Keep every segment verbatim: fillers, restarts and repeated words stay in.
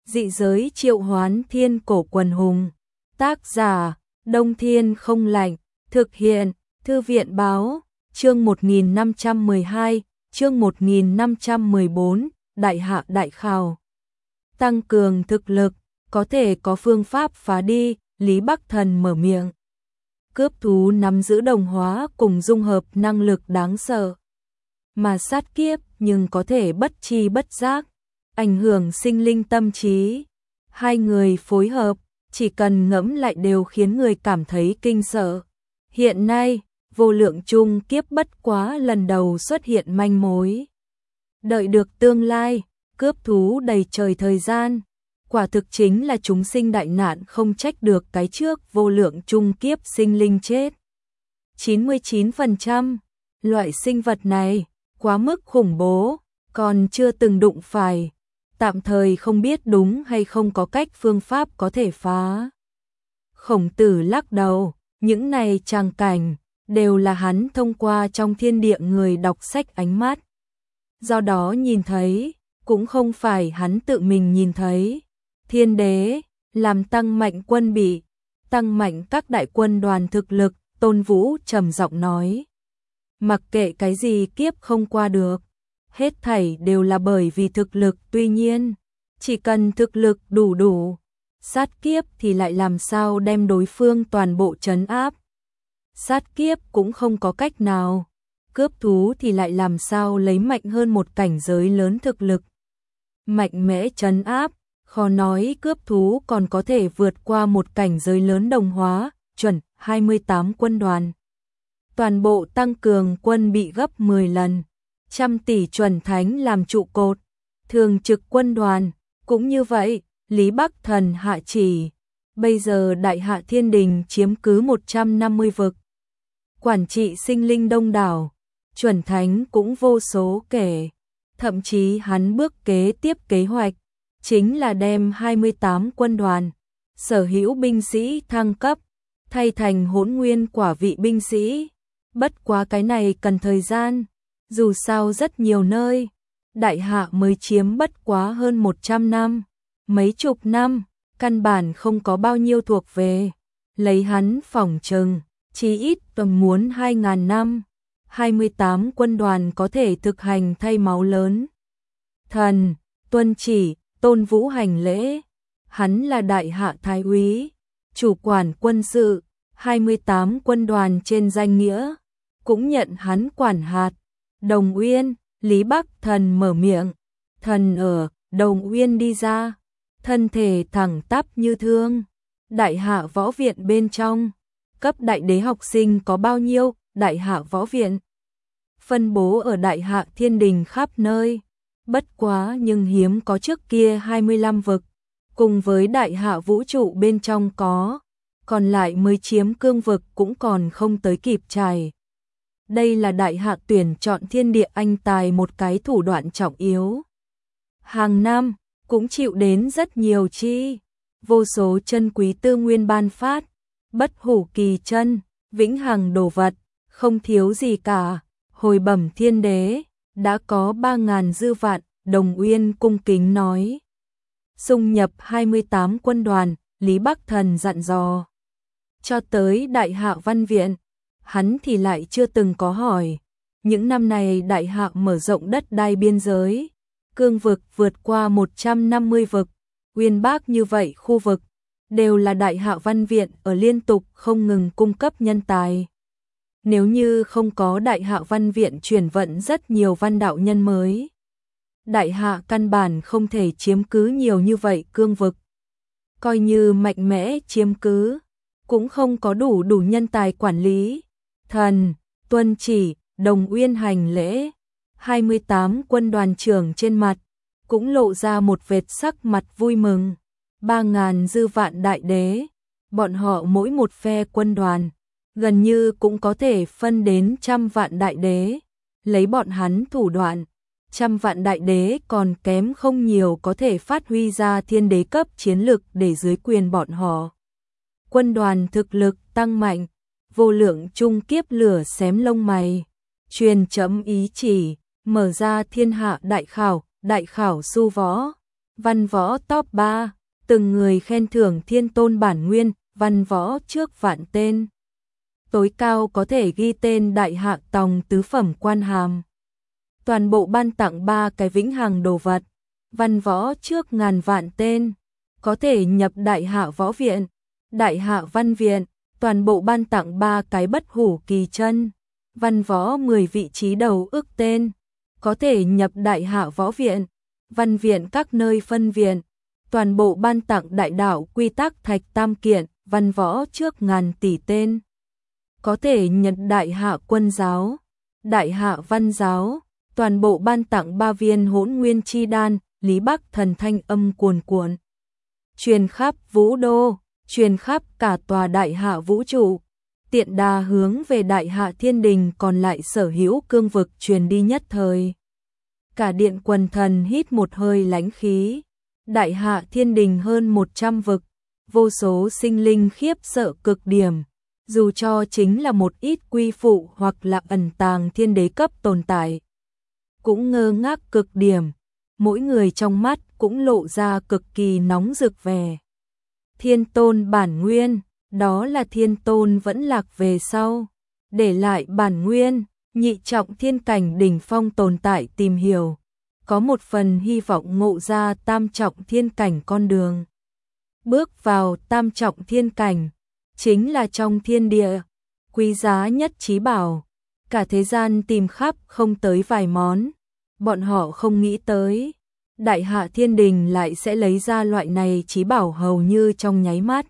Dị giới triệu hoán thiên cổ quần hùng. Tác giả, Đông Thiên không lạnh. Thực hiện, Thư viện báo. Chương một nghìn năm trăm mười hai, chương một nghìn năm trăm mười bốn, Đại hạ đại khảo. Tăng cường thực lực, có thể có phương pháp phá đi, Lý Bắc Thần mở miệng. Cướp thú nắm giữ đồng hóa cùng dung hợp năng lực đáng sợ. Mà sát kiếp nhưng có thể bất chi bất giác, ảnh hưởng sinh linh tâm trí. Hai người phối hợp, chỉ cần ngẫm lại đều khiến người cảm thấy kinh sợ. Hiện nay, vô lượng chung kiếp bất quá lần đầu xuất hiện manh mối. Đợi được tương lai, cướp thú đầy trời thời gian. Quả thực chính là chúng sinh đại nạn không trách được cái trước vô lượng chung kiếp sinh linh chết. chín mươi chín phần trăm, loại sinh vật này, quá mức khủng bố, còn chưa từng đụng phải. Tạm thời không biết đúng hay không có cách phương pháp có thể phá. Khổng Tử lắc đầu, những này tràng cảnh, đều là hắn thông qua trong thiên địa người đọc sách ánh mắt. Do đó nhìn thấy, cũng không phải hắn tự mình nhìn thấy. Thiên đế, làm tăng mạnh quân bị, tăng mạnh các đại quân đoàn thực lực, Tôn Vũ trầm giọng nói. Mặc kệ cái gì kiếp không qua được, hết thảy đều là bởi vì thực lực, tuy nhiên, chỉ cần thực lực đủ đủ, sát kiếp thì lại làm sao đem đối phương toàn bộ trấn áp. Sát kiếp cũng không có cách nào, cướp thú thì lại làm sao lấy mạnh hơn một cảnh giới lớn thực lực. Mạnh mẽ trấn áp, khó nói cướp thú còn có thể vượt qua một cảnh giới lớn đồng hóa, chuẩn hai mươi tám quân đoàn. Toàn bộ tăng cường quân bị gấp mười lần, trăm tỷ chuẩn thánh làm trụ cột, thường trực quân đoàn, cũng như vậy, Lý Bắc Thần hạ chỉ, bây giờ Đại Hạ Thiên Đình chiếm cứ một trăm năm mươi vực, quản trị sinh linh đông đảo, chuẩn thánh cũng vô số kể, thậm chí hắn bước kế tiếp kế hoạch, chính là đem hai mươi tám quân đoàn, sở hữu binh sĩ thăng cấp, thay thành hỗn nguyên quả vị binh sĩ. Bất quá cái này cần thời gian, dù sao rất nhiều nơi, Đại Hạ mới chiếm bất quá hơn một trăm năm, mấy chục năm, căn bản không có bao nhiêu thuộc về. Lấy hắn phỏng chừng, chí ít tầm muốn hai ngàn năm, hai mươi tám quân đoàn có thể thực hành thay máu lớn. Thần, tuân chỉ, Tôn Vũ hành lễ, hắn là Đại Hạ Thái úy, chủ quản quân sự, hai mươi tám quân đoàn trên danh nghĩa, cũng nhận hắn quản hạt. Đồng Uyên, Lý Bắc Thần mở miệng, thần ở, Đồng Uyên đi ra, thân thể thẳng tắp như thương. Đại Hạ võ viện bên trong, cấp đại đế học sinh có bao nhiêu? Đại Hạ võ viện phân bố ở Đại Hạ Thiên Đình khắp nơi, bất quá nhưng hiếm có trước kia hai mươi lăm vực, cùng với Đại Hạ vũ trụ bên trong có, còn lại mới chiếm cương vực cũng còn không tới kịp trải. Đây là Đại Hạ tuyển chọn thiên địa anh tài một cái thủ đoạn trọng yếu. Hàng năm, cũng chịu đến rất nhiều chi, vô số chân quý tư nguyên ban phát, bất hủ kỳ chân, vĩnh hằng đồ vật, không thiếu gì cả. Hồi bẩm thiên đế, đã có ba ngàn dư vạn, Đồng Uyên cung kính nói. Xung nhập hai mươi tám quân đoàn, Lý Bắc Thần dặn dò. Cho tới Đại Hạ Văn Viện, hắn thì lại chưa từng có hỏi. Những năm này Đại Hạ mở rộng đất đai biên giới, cương vực vượt qua một trăm năm mươi vực, uyên bác như vậy khu vực, đều là Đại Hạ Văn Viện ở liên tục không ngừng cung cấp nhân tài. Nếu như không có Đại Hạ Văn Viện chuyển vận rất nhiều văn đạo nhân mới, Đại Hạ căn bản không thể chiếm cứ nhiều như vậy cương vực. Coi như mạnh mẽ chiếm cứ, cũng không có đủ đủ nhân tài quản lý. Thần, tuân chỉ, Đồng Uyên hành lễ, hai mươi tám quân đoàn trưởng trên mặt, cũng lộ ra một vệt sắc mặt vui mừng. Ba ngàn dư vạn đại đế, bọn họ mỗi một phe quân đoàn, gần như cũng có thể phân đến trăm vạn đại đế, lấy bọn hắn thủ đoạn, trăm vạn đại đế còn kém không nhiều có thể phát huy ra thiên đế cấp chiến lực để dưới quyền bọn họ. Quân đoàn thực lực tăng mạnh, vô lượng chung kiếp lửa xém lông mày, truyền chấm ý chỉ, mở ra thiên hạ đại khảo, đại khảo su võ, Văn võ top ba, từng người khen thưởng thiên tôn bản nguyên, văn võ trước vạn tên. Tối cao có thể ghi tên đại hạ tòng tứ phẩm quan hàm. Toàn bộ ban tặng ba cái vĩnh hằng đồ vật, văn võ trước ngàn vạn tên, có thể nhập đại hạ võ viện, đại hạ văn viện, toàn bộ ban tặng ba cái bất hủ kỳ chân, văn võ mười vị trí đầu ước tên, có thể nhập đại hạ võ viện, văn viện các nơi phân viện, toàn bộ ban tặng đại đạo quy tắc thạch tam kiện, văn võ trước ngàn tỷ tên, có thể nhận đại hạ quân giáo, đại hạ văn giáo, toàn bộ ban tặng ba viên hỗn nguyên chi đan, Lý Bắc thần thanh âm cuồn cuộn, truyền khắp vũ đô, truyền khắp cả tòa đại hạ vũ trụ, tiện đà hướng về đại hạ thiên đình còn lại sở hữu cương vực truyền đi nhất thời. Cả điện quần thần hít một hơi lãnh khí, đại hạ thiên đình hơn một trăm vực, vô số sinh linh khiếp sợ cực điểm, dù cho chính là một ít quy phụ hoặc là ẩn tàng thiên đế cấp tồn tại, cũng ngơ ngác cực điểm, mỗi người trong mắt cũng lộ ra cực kỳ nóng rực vẻ. Thiên tôn bản nguyên, đó là thiên tôn vẫn lạc về sau, để lại bản nguyên, nhị trọng thiên cảnh đỉnh phong tồn tại tìm hiểu, có một phần hy vọng ngộ ra tam trọng thiên cảnh con đường. Bước vào tam trọng thiên cảnh, chính là trong thiên địa, quý giá nhất trí bảo, cả thế gian tìm khắp không tới vài món, bọn họ không nghĩ tới. Đại hạ thiên đình lại sẽ lấy ra loại này trí bảo hầu như trong nháy mắt.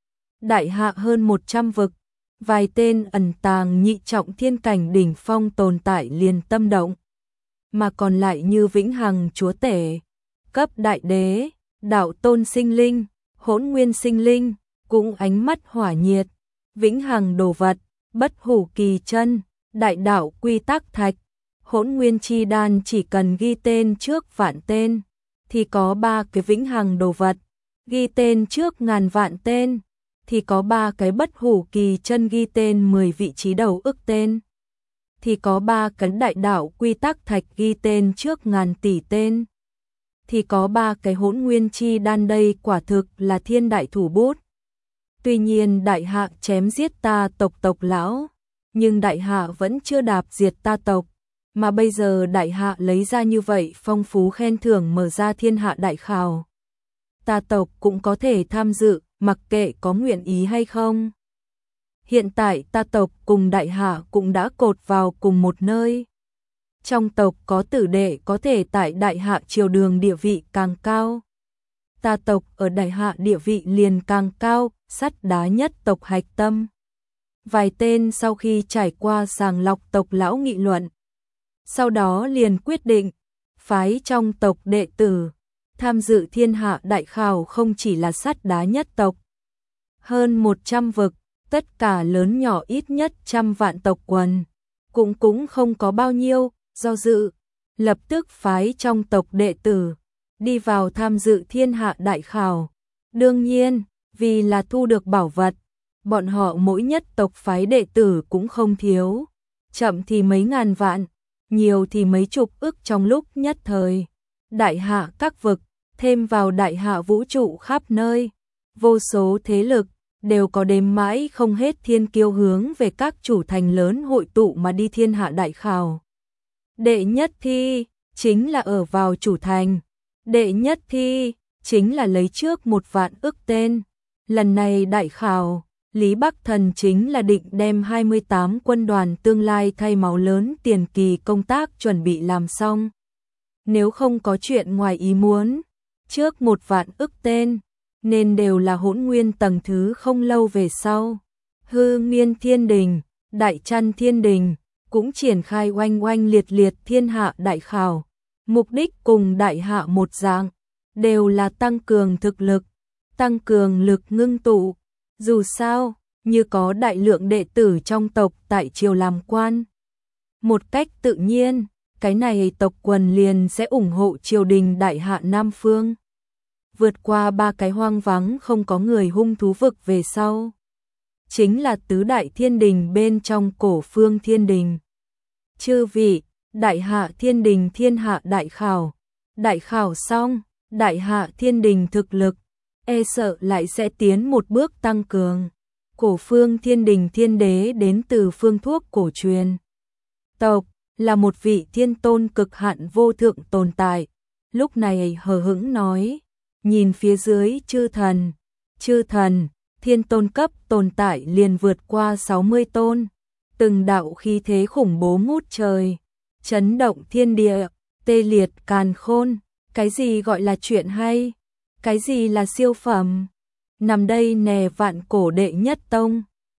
Đại hạ hơn một trăm vực, vài tên ẩn tàng nhị trọng thiên cảnh đỉnh phong tồn tại liền tâm động. Mà còn lại như vĩnh hằng chúa tể, cấp đại đế, đạo tôn sinh linh, hỗn nguyên sinh linh, cũng ánh mắt hỏa nhiệt. Vĩnh hằng đồ vật, bất hủ kỳ chân, đại đạo quy tắc thạch, hỗn nguyên chi đan chỉ cần ghi tên trước vạn tên, thì có ba cái vĩnh hằng đồ vật, ghi tên trước ngàn vạn tên, thì có ba cái bất hủ kỳ chân ghi tên mười vị trí đầu ức tên, thì có ba cái đại đạo quy tắc thạch ghi tên trước ngàn tỷ tên, thì có ba cái hỗn nguyên chi đan. Đây quả thực là thiên đại thủ bút. Tuy nhiên đại hạ chém giết ta tộc tộc lão, nhưng đại hạ vẫn chưa đạp diệt ta tộc. Mà bây giờ đại hạ lấy ra như vậy phong phú khen thưởng mở ra thiên hạ đại khảo. Ta tộc cũng có thể tham dự, mặc kệ có nguyện ý hay không. Hiện tại ta tộc cùng đại hạ cũng đã cột vào cùng một nơi. Trong tộc có tử đệ có thể tại đại hạ triều đường địa vị càng cao. Ta tộc ở đại hạ địa vị liền càng cao, sắt đá nhất tộc hạch tâm. Vài tên sau khi trải qua sàng lọc tộc lão nghị luận, sau đó liền quyết định, phái trong tộc đệ tử, tham dự thiên hạ đại khảo không chỉ là sắt đá nhất tộc. Hơn một trăm vực, tất cả lớn nhỏ ít nhất trăm vạn tộc quần, cũng cũng không có bao nhiêu, do dự, lập tức phái trong tộc đệ tử, đi vào tham dự thiên hạ đại khảo. Đương nhiên, vì là thu được bảo vật, bọn họ mỗi nhất tộc phái đệ tử cũng không thiếu, chậm thì mấy ngàn vạn, nhiều thì mấy chục ức trong lúc nhất thời. Đại hạ các vực, thêm vào đại hạ vũ trụ khắp nơi, vô số thế lực, đều có đếm mãi không hết thiên kiêu hướng về các chủ thành lớn hội tụ mà đi thiên hạ đại khảo. Đệ nhất thi, chính là ở vào chủ thành. Đệ nhất thi, chính là lấy trước một vạn ức tên. Lần này đại khảo, Lý Bắc Thần chính là định đem hai mươi tám quân đoàn tương lai thay máu lớn tiền kỳ công tác chuẩn bị làm xong. Nếu không có chuyện ngoài ý muốn, trước một vạn ức tên, nên đều là hỗn nguyên tầng thứ không lâu về sau. Hư Nguyên Thiên Đình, Đại Trăn Thiên Đình, cũng triển khai oanh oanh liệt liệt thiên hạ đại khảo. Mục đích cùng đại hạ một dạng, đều là tăng cường thực lực, tăng cường lực ngưng tụ. Dù sao, như có đại lượng đệ tử trong tộc tại triều làm quan. Một cách tự nhiên, cái này tộc quần liền sẽ ủng hộ triều đình đại hạ Nam Phương. Vượt qua ba cái hoang vắng không có người hung thú vực về sau. Chính là tứ đại thiên đình bên trong cổ phương thiên đình. Chư vị, đại hạ thiên đình thiên hạ đại khảo. Đại khảo xong, đại hạ thiên đình thực lực, e sợ lại sẽ tiến một bước tăng cường. Cổ phương thiên đình thiên đế đến từ phương thuốc cổ truyền tộc, là một vị thiên tôn cực hạn vô thượng tồn tại. Lúc này hờ hững nói, nhìn phía dưới chư thần, chư thần, thiên tôn cấp tồn tại liền vượt qua sáu mươi tôn, từng đạo khí thế khủng bố ngút trời, chấn động thiên địa, tê liệt càn khôn. Cái gì gọi là chuyện hay? Cái gì là siêu phẩm? Nằm đây nè vạn cổ đệ nhất tông,